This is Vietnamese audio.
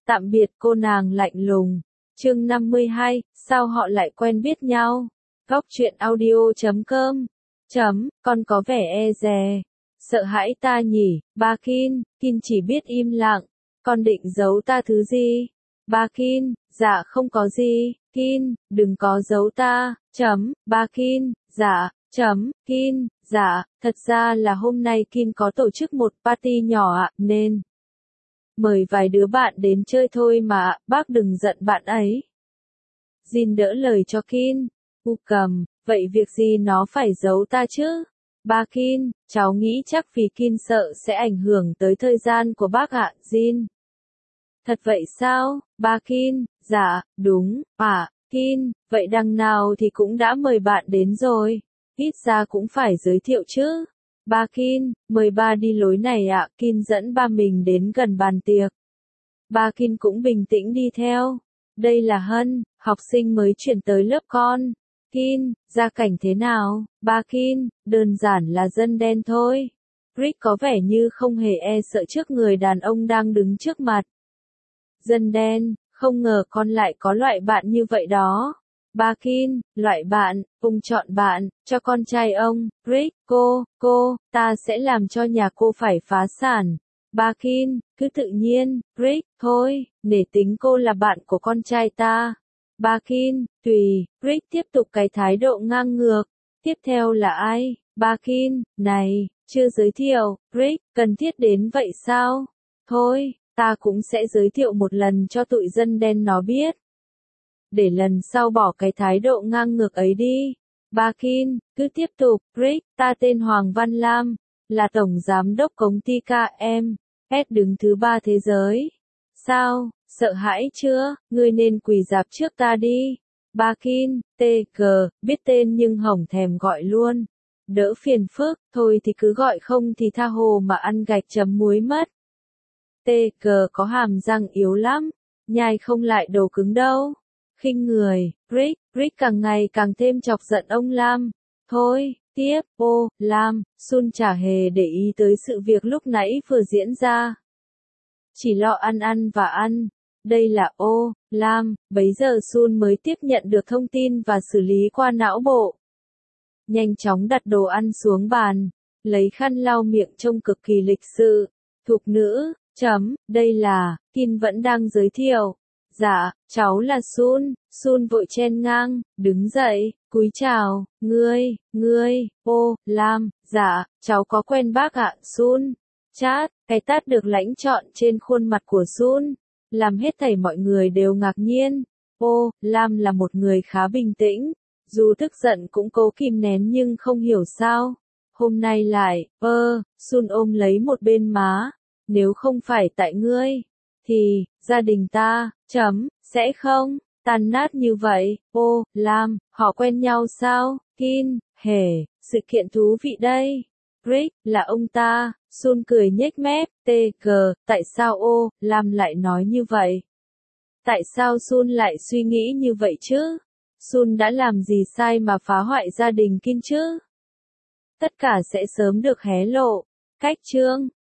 Tạm biệt cô nàng lạnh lùng. Chương 52, sao họ lại quen biết nhau? Góc truyện audio.com. Con có vẻ e dè. Sợ hãi ta nhỉ, ba Kin. Kin chỉ biết im lặng. Con định giấu ta thứ gì? Ba Kin, dạ không có gì. Kin, đừng có giấu ta. Ba Kin, dạ. Kin, dạ, thật ra là hôm nay Kin có tổ chức một party nhỏ ạ, nên mời vài đứa bạn đến chơi thôi mà, bác đừng giận bạn ấy. Jin đỡ lời cho Kin. Cầm, vậy việc gì nó phải giấu ta chứ? Ba Kin, cháu nghĩ chắc vì Kin sợ sẽ ảnh hưởng tới thời gian của bác ạ, Jin. Thật vậy sao? Ba Kin, dạ, đúng, Kin, vậy đằng nào thì cũng đã mời bạn đến rồi. Ít ra cũng phải giới thiệu chứ. Ba Kin, mời ba đi lối này ạ. Kin dẫn ba mình đến gần bàn tiệc. Ba Kin cũng bình tĩnh đi theo. Đây là Hân, học sinh mới chuyển tới lớp con. Kin, gia cảnh thế nào? Ba Kin, đơn giản là dân đen thôi. Rick có vẻ như không hề e sợ trước người đàn ông đang đứng trước mặt. Dân đen, không ngờ con lại có loại bạn như vậy đó. Ba Kin, loại bạn, ông chọn bạn, cho con trai ông. Rick, ta sẽ làm cho nhà cô phải phá sản. Ba Kin, cứ tự nhiên. Rick, thôi, nể tính cô là bạn của con trai ta. Ba Kin, tùy. Rick tiếp tục cái thái độ ngang ngược. Tiếp theo là ai? Ba Kin, này, chưa giới thiệu. Rick, cần thiết đến vậy sao? Thôi, ta cũng sẽ giới thiệu một lần cho tụi dân đen nó biết. Để lần sau bỏ cái thái độ ngang ngược ấy đi. Ba Kin, cứ tiếp tục. Rick, ta tên Hoàng Văn Lam, là tổng giám đốc công ty KMS đứng thứ 3 thế giới. Sao, sợ hãi chưa? Ngươi nên quỳ rạp trước ta đi. Ba Kin, biết tên nhưng hổng thèm gọi luôn. Đỡ phiền phức, thôi thì cứ gọi không thì tha hồ mà ăn gạch chấm muối mất. Có hàm răng yếu lắm, nhai không lại đồ cứng đâu. Khinh người. Rick càng ngày càng thêm chọc giận ông Lam. Thôi, tiếp, Lam, Sun chả hề để ý tới sự việc lúc nãy vừa diễn ra. Chỉ lo ăn và ăn. Đây là Lam, bấy giờ Sun mới tiếp nhận được thông tin và xử lý qua não bộ. Nhanh chóng đặt đồ ăn xuống bàn, lấy khăn lau miệng trông cực kỳ lịch sự. Thục nữ, đây là, Kin vẫn đang giới thiệu. Dạ, cháu là Sun vội chen ngang, đứng dậy, cúi chào, ngươi, Lam, dạ, cháu có quen bác ạ, Sun. Chát, cái tát được lãnh trọn trên khuôn mặt của Sun, làm hết thảy mọi người đều ngạc nhiên. Lam là một người khá bình tĩnh, dù tức giận cũng cố kìm nén nhưng không hiểu sao. Hôm nay lại, Sun ôm lấy một bên má, nếu không phải tại ngươi, thì, gia đình ta, sẽ không, tan nát như vậy. Lam, họ quen nhau sao? Kin, sự kiện thú vị đây. Rick, là ông ta. Sun cười nhếch mép. Tại sao Lam lại nói như vậy? Tại sao Sun lại suy nghĩ như vậy chứ? Sun đã làm gì sai mà phá hoại gia đình Kin chứ? Tất cả sẽ sớm được hé lộ. Cách chương